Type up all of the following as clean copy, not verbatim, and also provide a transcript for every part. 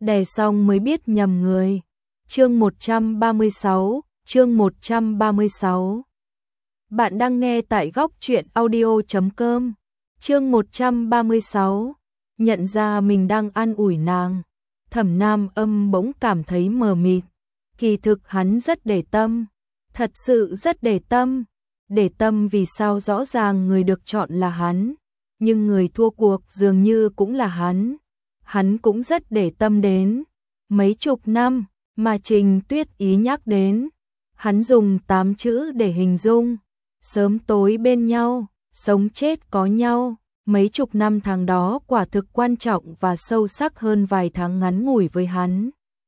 đè xong mới biết nhầm người. Chương 136. Bạn đang nghe tại góc truyện audio.com. Chương 136. Nhận ra mình đang an ủi nàng. Thẩm Nam Âm bỗng cảm thấy mờ mịt. Kỳ thực hắn rất để tâm, thật sự rất để tâm. Để tâm vì sao rõ ràng người được chọn là hắn, nhưng người thua cuộc dường như cũng là hắn. Hắn cũng rất để tâm đến mấy chục năm mà Trình Tuyết Ý nhắc đến. Hắn dùng 8 chữ để hình dung: sớm tối bên nhau, sống chết có nhau. Mấy chục năm tháng đó quả thực quan trọng và sâu sắc hơn vài tháng ngắn ngủi với hắn.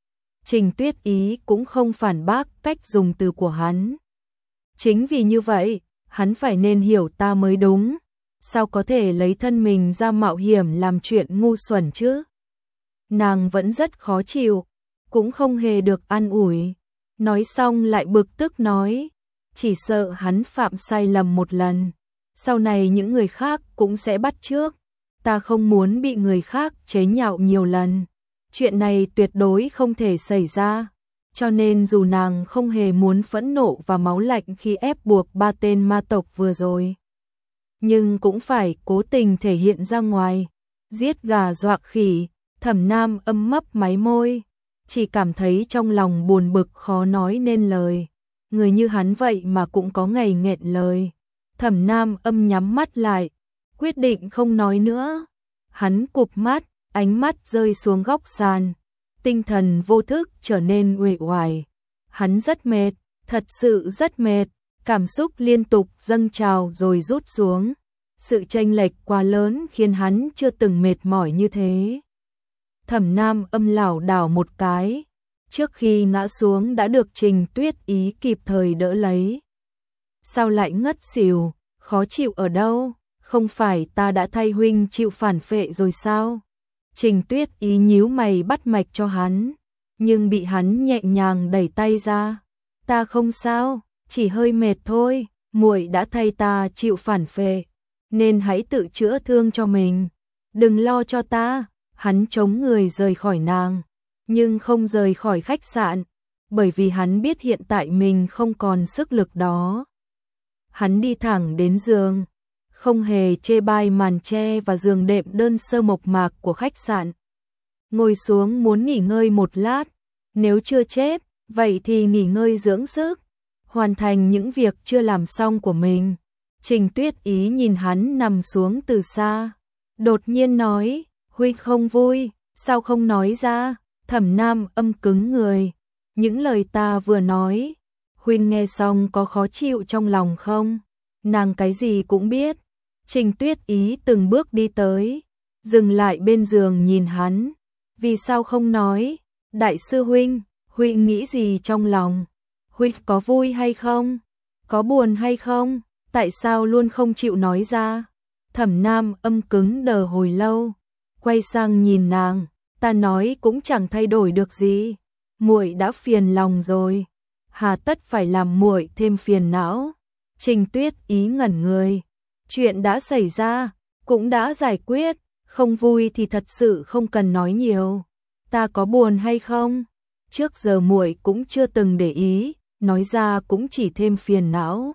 Trình Tuyết Ý cũng không phản bác cách dùng từ của hắn. Chính vì như vậy, hắn phải nên hiểu ta mới đúng. Sao có thể lấy thân mình ra mạo hiểm làm chuyện ngu xuẩn chứ? Nàng vẫn rất khó chịu, cũng không hề được an ủi. Nói xong lại bực tức nói, chỉ sợ hắn phạm sai lầm một lần, sau này những người khác cũng sẽ bắt chước. Ta không muốn bị người khác chế nhạo nhiều lần. Chuyện này tuyệt đối không thể xảy ra. Cho nên dù nàng không hề muốn phẫn nộ và máu lạnh khi ép buộc 3 tên ma tộc vừa rồi, nhưng cũng phải cố tình thể hiện ra ngoài. Giết gà dọa khỉ. Thẩm Nam Âm mấp máy môi, chỉ cảm thấy trong lòng buồn bực khó nói nên lời. Người như hắn vậy mà cũng có ngày nghẹn lời. Thẩm Nam Âm nhắm mắt lại, quyết định không nói nữa. Hắn cụp mắt, ánh mắt rơi xuống góc sàn, tinh thần vô thức trở nên uể oải. Hắn rất mệt, thật sự rất mệt, cảm xúc liên tục dâng trào rồi rút xuống. Sự chênh lệch quá lớn khiến hắn chưa từng mệt mỏi như thế. Thẩm Nam Âm lảo đảo một cái, trước khi ngã xuống đã được Trình Tuyết Ý kịp thời đỡ lấy. Sao lại ngất xỉu, khó chịu ở đâu? Không phải ta đã thay huynh chịu phản phệ rồi sao? Trình Tuyết Ý nhíu mày bắt mạch cho hắn, nhưng bị hắn nhẹ nhàng đẩy tay ra. Ta không sao, chỉ hơi mệt thôi, muội đã thay ta chịu phản phệ, nên hãy tự chữa thương cho mình, đừng lo cho ta. Hắn chống người rời khỏi nàng, nhưng không rời khỏi khách sạn, bởi vì hắn biết hiện tại mình không còn sức lực đó. Hắn đi thẳng đến giường, không hề chê bai màn che và giường đệm đơn sơ mộc mạc của khách sạn. Ngồi xuống muốn nghỉ ngơi một lát, nếu chưa chết, vậy thì nghỉ ngơi dưỡng sức, hoàn thành những việc chưa làm xong của mình. Trình Tuyết Ý nhìn hắn nằm xuống từ xa, đột nhiên nói, huynh không vui, sao không nói ra? Thẩm Nam Âm cứng người, những lời ta vừa nói, huynh nghe xong có khó chịu trong lòng không? Nàng cái gì cũng biết. Trình Tuyết Ý từng bước đi tới, dừng lại bên giường nhìn hắn. Vì sao không nói? Đại sư huynh, huynh nghĩ gì trong lòng? Huynh có vui hay không? Có buồn hay không? Tại sao luôn không chịu nói ra? Thẩm Nam Âm cứng đờ hồi lâu, quay sang nhìn nàng, ta nói cũng chẳng thay đổi được gì. Muội đã phiền lòng rồi, hà tất phải làm muội thêm phiền não? Trình Tuyết Ý ngẩn người, chuyện đã xảy ra, cũng đã giải quyết, không vui thì thật sự không cần nói nhiều. Ta có buồn hay không? Trước giờ muội cũng chưa từng để ý, nói ra cũng chỉ thêm phiền não.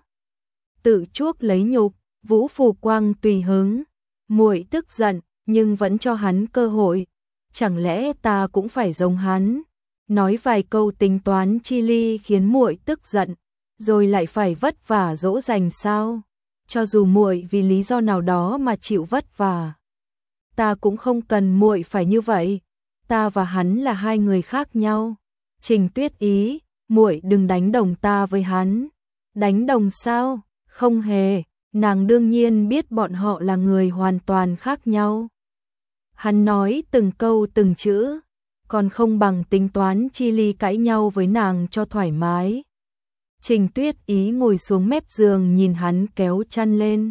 Tự chuốc lấy nhục, Vũ Phù Quang tùy hứng. Muội tức giận, nhưng vẫn cho hắn cơ hội. Chẳng lẽ ta cũng phải giống hắn, nói vài câu tính toán chi ly khiến muội tức giận, rồi lại phải vất vả dỗ dành sao? Cho dù muội vì lý do nào đó mà chịu vất vả, ta cũng không cần muội phải như vậy. Ta và hắn là hai người khác nhau. Trình Tuyết Ý, muội đừng đánh đồng ta với hắn. Đánh đồng sao? Không hề, nàng đương nhiên biết bọn họ là người hoàn toàn khác nhau. Hắn nói từng câu từng chữ, còn không bằng tính toán chi ly cãi nhau với nàng cho thoải mái. Trình Tuyết Ý ngồi xuống mép giường nhìn hắn kéo chăn lên.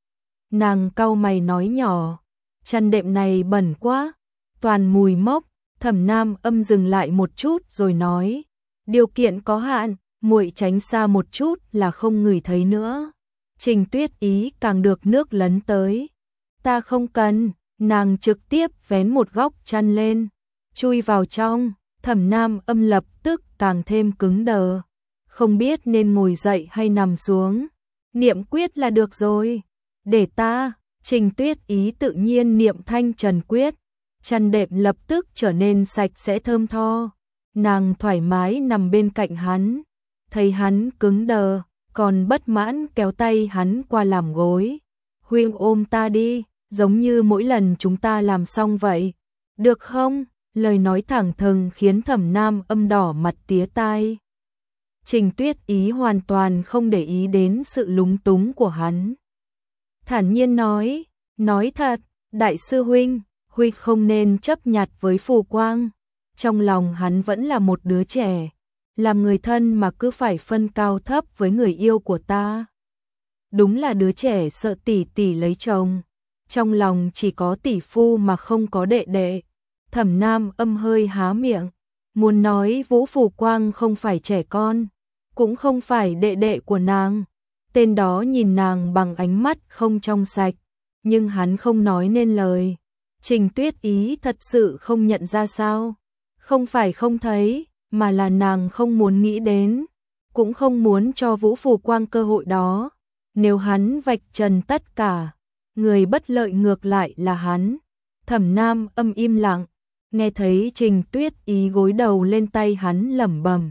Nàng cau mày nói nhỏ, chăn đệm này bẩn quá, toàn mùi mốc. Thẩm Nam Âm dừng lại một chút rồi nói, điều kiện có hạn, muội tránh xa một chút là không ngửi thấy nữa. Trình Tuyết Ý càng được nước lấn tới. Ta không cần. Nàng trực tiếp vén một góc chăn lên, chui vào trong. Thẩm Nam Âm lập tức càng thêm cứng đờ, không biết nên ngồi dậy hay nằm xuống. Niệm quyết là được rồi. Để ta. Trình Tuyết Ý tự nhiên niệm thanh trần quyết, chăn đệm lập tức trở nên sạch sẽ thơm tho. Nàng thoải mái nằm bên cạnh hắn, thấy hắn cứng đờ, còn bất mãn kéo tay hắn qua làm gối. Huynh ôm ta đi, giống như mỗi lần chúng ta làm xong vậy. Được không? Lời nói thẳng thừng khiến Thẩm Nam Âm đỏ mặt tía tai. Trình Tuyết Ý hoàn toàn không để ý đến sự lúng túng của hắn. Thản nhiên nói thật, đại sư huynh, huynh không nên chấp nhặt với Phù Quang. Trong lòng hắn vẫn là một đứa trẻ, làm người thân mà cứ phải phân cao thấp với người yêu của ta. Đúng là đứa trẻ sợ tỷ tỷ lấy chồng, trong lòng chỉ có tỷ phu mà không có đệ đệ. Thẩm Nam Âm hơi há miệng, muốn nói Vũ Phù Quang không phải trẻ con, cũng không phải đệ đệ của nàng. Tên đó nhìn nàng bằng ánh mắt không trong sạch, nhưng hắn không nói nên lời. Trình Tuyết Ý thật sự không nhận ra sao? Không phải không thấy, mà là nàng không muốn nghĩ đến, cũng không muốn cho Vũ Phù Quang cơ hội đó. Nếu hắn vạch trần tất cả, người bất lợi ngược lại là hắn. Thẩm Nam Âm im lặng, nghe thấy Trình Tuyết Ý gối đầu lên tay hắn lẩm bẩm.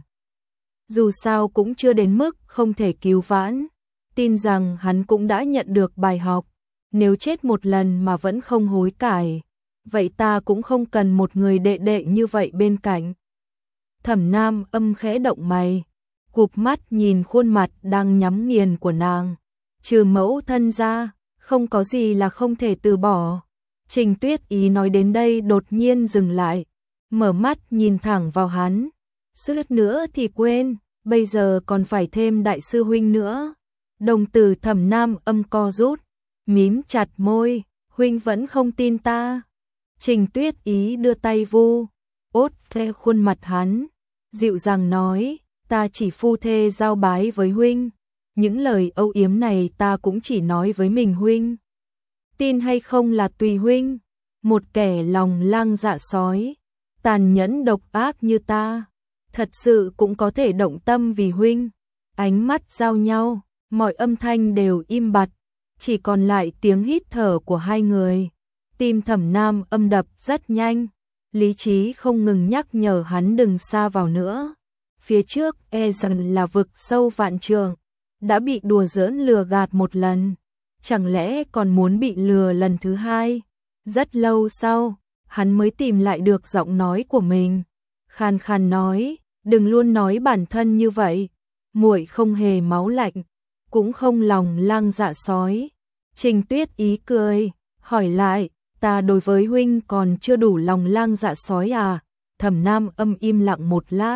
Dù sao cũng chưa đến mức không thể cứu vãn, tin rằng hắn cũng đã nhận được bài học. Nếu chết một lần mà vẫn không hối cải, vậy ta cũng không cần một người đệ đệ như vậy bên cạnh. Thẩm Nam Âm khẽ động mày, cụp mắt nhìn khuôn mặt đang nhắm nghiền của nàng. Trừ mẫu thân ra, không có gì là không thể từ bỏ. Trình Tuyết Ý nói đến đây đột nhiên dừng lại, mở mắt nhìn thẳng vào hắn. Suýt nữa thì quên, bây giờ còn phải thêm đại sư huynh nữa. Đồng tử Thẩm Nam Âm co rút, mím chặt môi, huynh vẫn không tin ta. Trình Tuyết Ý đưa tay vu ốt ve khuôn mặt hắn, dịu dàng nói, ta chỉ phu thê giao bái với huynh. Những lời âu yếm này ta cũng chỉ nói với mình huynh. Tin hay không là tùy huynh. Một kẻ lòng lang dạ sói, tàn nhẫn độc ác như ta, thật sự cũng có thể động tâm vì huynh. Ánh mắt giao nhau, mọi âm thanh đều im bặt, chỉ còn lại tiếng hít thở của hai người. Tim Thẩm Nam Âm đập rất nhanh, lý trí không ngừng nhắc nhở hắn đừng xa vào nữa. Phía trước e rằng là vực sâu vạn trượng, đã bị đùa giỡn lừa gạt một lần, chẳng lẽ còn muốn bị lừa lần thứ hai? Rất lâu sau, hắn mới tìm lại được giọng nói của mình, khan khan nói, đừng luôn nói bản thân như vậy, muội không hề máu lạnh, cũng không lòng lang dạ sói. Trình Tuyết Ý cười, hỏi lại, ta đối với huynh còn chưa đủ lòng lang dạ sói à? Thẩm Nam Âm im lặng một lát,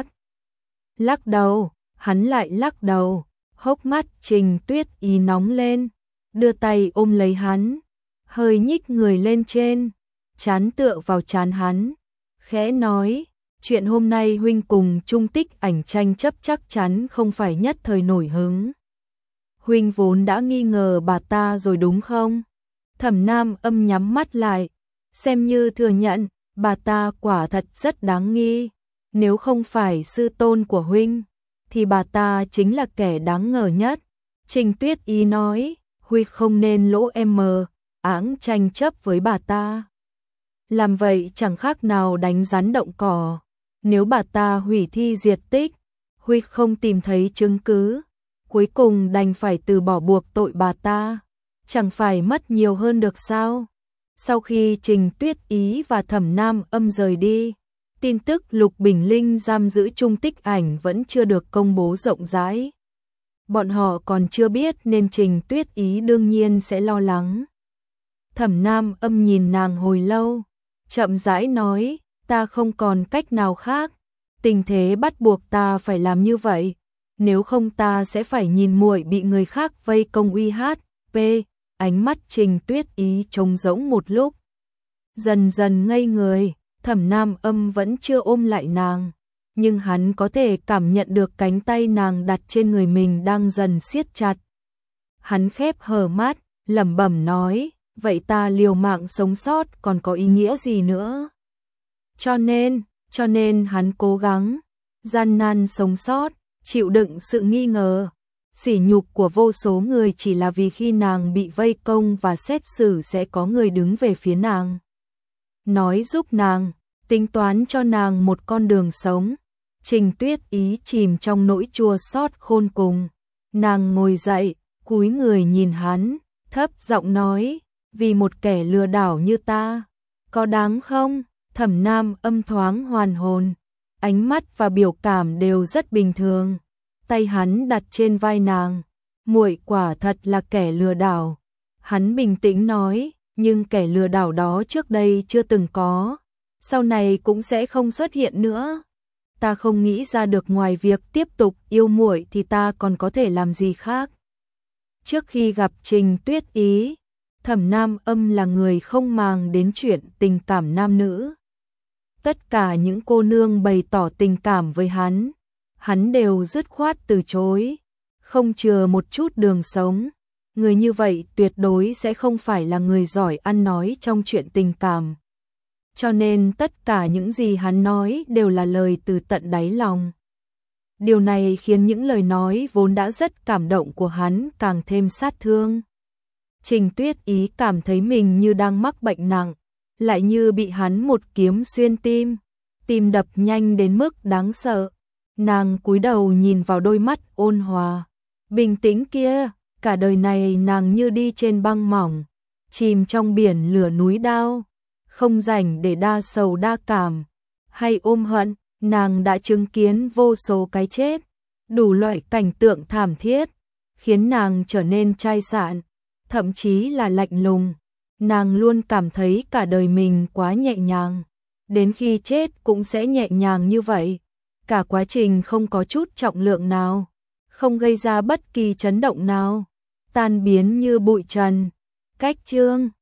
lắc đầu, hắn lại lắc đầu, hốc mắt Trình Tuyết Ý nóng lên, đưa tay ôm lấy hắn, hơi nhích người lên trên, trán tựa vào trán hắn, khẽ nói, chuyện hôm nay huynh cùng Trung Tích Ảnh tranh chấp chắc chắn không phải nhất thời nổi hứng. Huynh vốn đã nghi ngờ bà ta rồi đúng không? Thẩm Nam Âm nhắm mắt lại, xem như thừa nhận, bà ta quả thật rất đáng nghi. Nếu không phải sư tôn của huynh, thì bà ta chính là kẻ đáng ngờ nhất. Trình Tuyết Ý nói, huynh không nên lỗ em áng tranh chấp với bà ta. Làm vậy chẳng khác nào đánh rắn động cỏ. Nếu bà ta hủy thi diệt tích, huynh không tìm thấy chứng cứ, cuối cùng đành phải từ bỏ buộc tội bà ta, chẳng phải mất nhiều hơn được sao? Sau khi Trình Tuyết Ý và Thẩm Nam Âm rời đi, tin tức Lục Bình Linh giam giữ Trung Tích Ảnh vẫn chưa được công bố rộng rãi. Bọn họ còn chưa biết nên Trình Tuyết Ý đương nhiên sẽ lo lắng. Thẩm Nam Âm nhìn nàng hồi lâu, chậm rãi nói, ta không còn cách nào khác, tình thế bắt buộc ta phải làm như vậy, nếu không ta sẽ phải nhìn muội bị người khác vây công uy hát. Ánh mắt Trình Tuyết Ý trống rỗng một lúc, dần dần ngây người. Thẩm Nam Âm vẫn chưa ôm lại nàng, nhưng hắn có thể cảm nhận được cánh tay nàng đặt trên người mình đang dần siết chặt. Hắn khép hờ mắt, lẩm bẩm nói, vậy ta liều mạng sống sót còn có ý nghĩa gì nữa? Cho nên hắn cố gắng, gian nan sống sót, chịu đựng sự nghi ngờ, sỉ nhục của vô số người chỉ là vì khi nàng bị vây công và xét xử sẽ có người đứng về phía nàng. Nói giúp nàng, tính toán cho nàng một con đường sống. Trình Tuyết Ý chìm trong nỗi chua xót khôn cùng. Nàng ngồi dậy, cúi người nhìn hắn, thấp giọng nói, vì một kẻ lừa đảo như ta, có đáng không? Thẩm Nam Âm thoáng hoàn hồn, ánh mắt và biểu cảm đều rất bình thường. Tay hắn đặt trên vai nàng, muội quả thật là kẻ lừa đảo. Hắn bình tĩnh nói, nhưng kẻ lừa đảo đó trước đây chưa từng có, sau này cũng sẽ không xuất hiện nữa. Ta không nghĩ ra được ngoài việc tiếp tục yêu muội thì ta còn có thể làm gì khác. Trước khi gặp Trình Tuyết Ý, Thẩm Nam Âm là người không màng đến chuyện tình cảm nam nữ. Tất cả những cô nương bày tỏ tình cảm với hắn đều dứt khoát từ chối, không chừa một chút đường sống. Người như vậy tuyệt đối sẽ không phải là người giỏi ăn nói trong chuyện tình cảm. Cho nên tất cả những gì hắn nói đều là lời từ tận đáy lòng. Điều này khiến những lời nói vốn đã rất cảm động của hắn càng thêm sát thương. Trình Tuyết Ý cảm thấy mình như đang mắc bệnh nặng, lại như bị hắn một kiếm xuyên tim, tim đập nhanh đến mức đáng sợ. Nàng cúi đầu nhìn vào đôi mắt ôn hòa, bình tĩnh kia, cả đời này nàng như đi trên băng mỏng, chìm trong biển lửa núi đao, không rảnh để đa sầu đa cảm, hay ôm hận. Nàng đã chứng kiến vô số cái chết, đủ loại cảnh tượng thảm thiết, khiến nàng trở nên chai sạn, thậm chí là lạnh lùng. Nàng luôn cảm thấy cả đời mình quá nhẹ nhàng, đến khi chết cũng sẽ nhẹ nhàng như vậy. Cả quá trình không có chút trọng lượng nào, không gây ra bất kỳ chấn động nào, tan biến như bụi trần. Cách chương